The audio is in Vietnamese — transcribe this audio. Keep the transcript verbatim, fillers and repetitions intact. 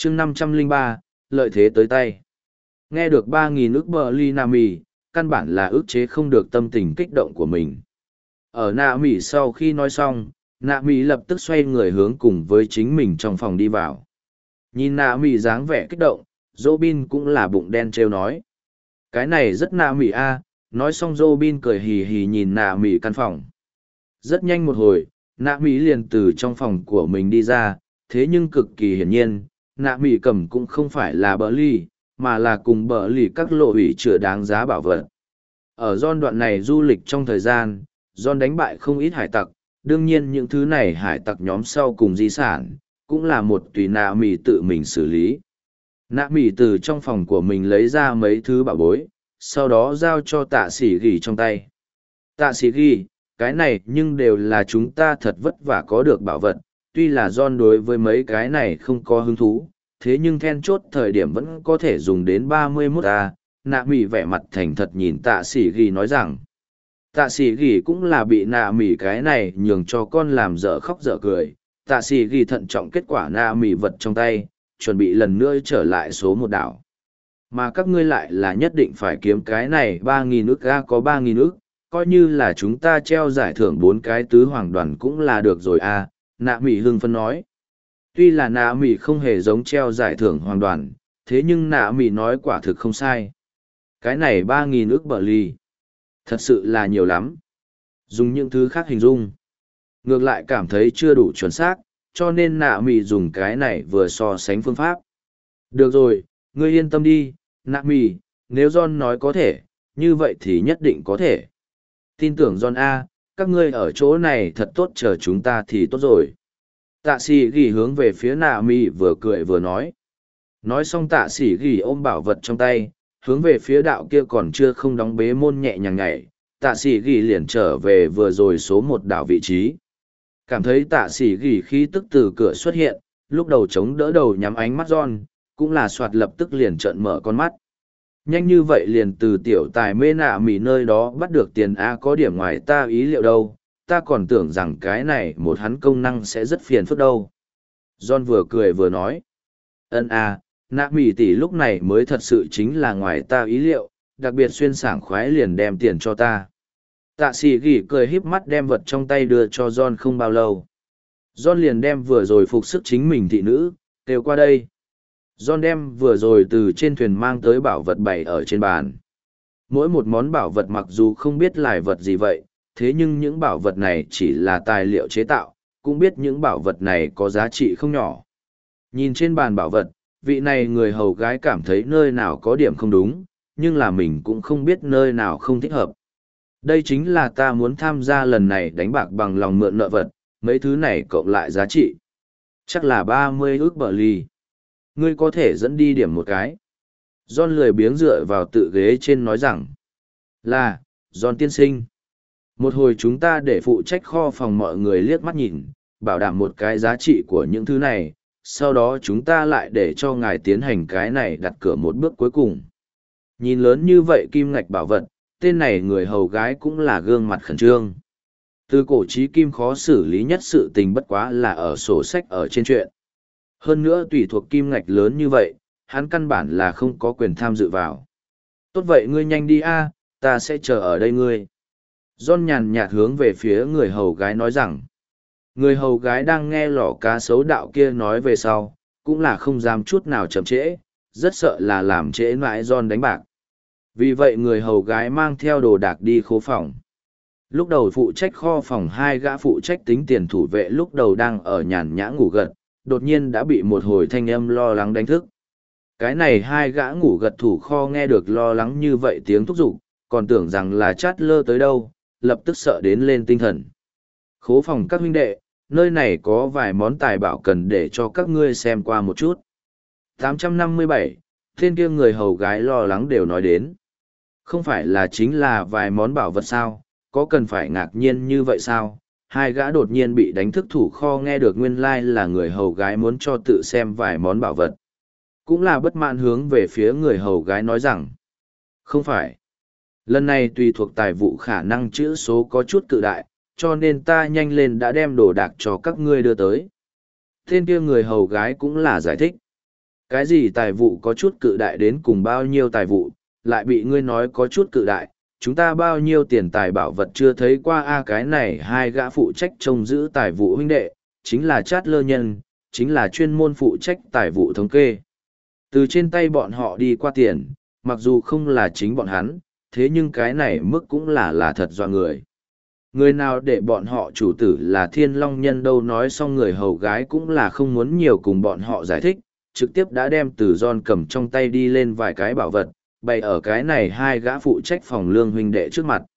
chương năm trăm lẻ ba, lợi thế tới tay. Nghe được ba nghìn ức bờ ly nạ mì, căn bản là ức chế không được tâm tình kích động của mình. Ở nạ mì sau khi nói xong, nạ mì lập tức xoay người hướng cùng với chính mình trong phòng đi vào. Nhìn nạ mì dáng vẻ kích động, Robin cũng là bụng đen trêu nói. Cái này rất nạ mì a. Nói xong Robin cười hì hì nhìn nạ mì căn phòng. Rất nhanh một hồi, nạ mì liền từ trong phòng của mình đi ra, thế nhưng cực kỳ hiển nhiên, nạ mì cầm cũng không phải là bờ ly, mà là cùng bờ ly các lộ ủy chữa đáng giá bảo vật. Ở John đoạn này du lịch trong thời gian, John đánh bại không ít hải tặc, đương nhiên những thứ này hải tặc nhóm sau cùng di sản, cũng là một tùy nạ mì tự mình xử lý. Nạ mì từ trong phòng của mình lấy ra mấy thứ bảo bối, sau đó giao cho tạ sĩ ghi trong tay. Tạ sĩ ghi, cái này nhưng đều là chúng ta thật vất vả có được bảo vật, tuy là John đối với mấy cái này không có hứng thú, thế nhưng then chốt thời điểm vẫn có thể dùng đến ba mươi mốt a. Nạ mì vẻ mặt thành thật nhìn tạ sĩ ghi nói rằng, tạ sĩ ghi cũng là bị nạ mì cái này nhường cho con làm dở khóc dở cười. Tạ sĩ ghi thận trọng kết quả nạ mì vật trong tay, chuẩn bị lần nữa trở lại số một đảo. Mà các ngươi lại là nhất định phải kiếm cái này ba nghìn ức a, có ba nghìn ức, coi như là chúng ta treo giải thưởng bốn cái tứ hoàng đoàn cũng là được rồi a. Nạ mì hưng phấn nói. Tuy là nạ mì không hề giống treo giải thưởng hoàng đoàn, thế nhưng nạ mì nói quả thực không sai. Cái này ba nghìn ức bờ ly, thật sự là nhiều lắm. Dùng những thứ khác hình dung, ngược lại cảm thấy chưa đủ chuẩn xác, cho nên nạ mì dùng cái này vừa so sánh phương pháp. Được rồi, ngươi yên tâm đi, nạ mì, nếu John nói có thể, như vậy thì nhất định có thể. Tin tưởng John A, các ngươi ở chỗ này thật tốt, chờ chúng ta thì tốt rồi. Tạ sĩ ghi hướng về phía nạ mì vừa cười vừa nói. Nói xong tạ sĩ ghi ôm bảo vật trong tay, hướng về phía đạo kia còn chưa không đóng bế môn nhẹ nhàng nhảy, tạ sĩ ghi liền trở về vừa rồi số một đảo vị trí. Cảm thấy tạ sĩ ghi khí tức từ cửa xuất hiện, lúc đầu chống đỡ đầu nhắm ánh mắt John, cũng là soạt lập tức liền trợn mở con mắt. Nhanh như vậy liền từ tiểu tài mê nạ mỉ nơi đó bắt được tiền A, có điểm ngoài ta ý liệu đâu, ta còn tưởng rằng cái này một hắn công năng sẽ rất phiền phức đâu. John vừa cười vừa nói. Ân A, nạ mỉ tỷ lúc này mới thật sự chính là ngoài ta ý liệu, đặc biệt xuyên sảng khoái liền đem tiền cho ta. Tạ sĩ gỉ cười híp mắt đem vật trong tay đưa cho John không bao lâu. John liền đem vừa rồi phục sức chính mình thị nữ, kêu qua đây. John đem vừa rồi từ trên thuyền mang tới bảo vật bày ở trên bàn. Mỗi một món bảo vật mặc dù không biết là vật gì vậy, thế nhưng những bảo vật này chỉ là tài liệu chế tạo, cũng biết những bảo vật này có giá trị không nhỏ. Nhìn trên bàn bảo vật, vị này người hầu gái cảm thấy nơi nào có điểm không đúng, nhưng là mình cũng không biết nơi nào không thích hợp. Đây chính là ta muốn tham gia lần này đánh bạc bằng lòng mượn nợ vật, mấy thứ này cộng lại giá trị. Chắc là ba mươi ước bờ ly. Ngươi có thể dẫn đi điểm một cái. John lười biếng dựa vào tự ghế trên nói rằng. Là, John tiên sinh. Một hồi chúng ta để phụ trách kho phòng mọi người liếc mắt nhìn, bảo đảm một cái giá trị của những thứ này, sau đó chúng ta lại để cho ngài tiến hành cái này đặt cửa một bước cuối cùng. Nhìn lớn như vậy kim ngạch bảo vật, tên này người hầu gái cũng là gương mặt khẩn trương. Từ cổ chí kim khó xử lý nhất sự tình bất quá là ở sổ sách ở trên chuyện. Hơn nữa tùy thuộc kim ngạch lớn như vậy, hắn căn bản là không có quyền tham dự vào. Tốt vậy ngươi nhanh đi a, ta sẽ chờ ở đây ngươi. John nhàn nhạt hướng về phía người hầu gái nói rằng. Người hầu gái đang nghe lỏ cá sấu đạo kia nói về sau, cũng là không dám chút nào chậm trễ, rất sợ là làm trễ mãi John đánh bạc. Vì vậy người hầu gái mang theo đồ đạc đi khố phòng. Lúc đầu phụ trách kho phòng hai gã phụ trách tính tiền thủ vệ lúc đầu đang ở nhàn nhã ngủ gật, đột nhiên đã bị một hồi thanh âm lo lắng đánh thức. Cái này hai gã ngủ gật thủ kho nghe được lo lắng như vậy tiếng thúc giục, còn tưởng rằng là chát lơ tới đâu, lập tức sợ đến lên tinh thần. Khố phòng các huynh đệ, nơi này có vài món tài bảo cần để cho các ngươi xem qua một chút. tám trăm năm mươi bảy, tên kia người hầu gái lo lắng đều nói đến. Không phải là chính là vài món bảo vật sao, có cần phải ngạc nhiên như vậy sao? Hai gã đột nhiên bị đánh thức thủ kho nghe được nguyên lai like là người hầu gái muốn cho tự xem vài món bảo vật. Cũng là bất mãn hướng về phía người hầu gái nói rằng. Không phải. Lần này tùy thuộc tài vụ khả năng chữ số có chút cự đại, cho nên ta nhanh lên đã đem đồ đạc cho các ngươi đưa tới. Tên kia người hầu gái cũng là giải thích. Cái gì tài vụ có chút cự đại đến cùng bao nhiêu tài vụ, lại bị ngươi nói có chút cự đại, chúng ta bao nhiêu tiền tài bảo vật chưa thấy qua a cái này hai gã phụ trách trông giữ tài vụ huynh đệ, chính là chát lơ nhân, chính là chuyên môn phụ trách tài vụ thống kê. Từ trên tay bọn họ đi qua tiền, mặc dù không là chính bọn hắn, thế nhưng cái này mức cũng là là thật dọa người. Người nào để bọn họ chủ tử là thiên long nhân đâu, nói xong người hầu gái cũng là không muốn nhiều cùng bọn họ giải thích, trực tiếp đã đem từ Giòn cầm trong tay đi lên vài cái bảo vật, bày ở cái này hai gã phụ trách phòng lương huynh đệ trước mặt.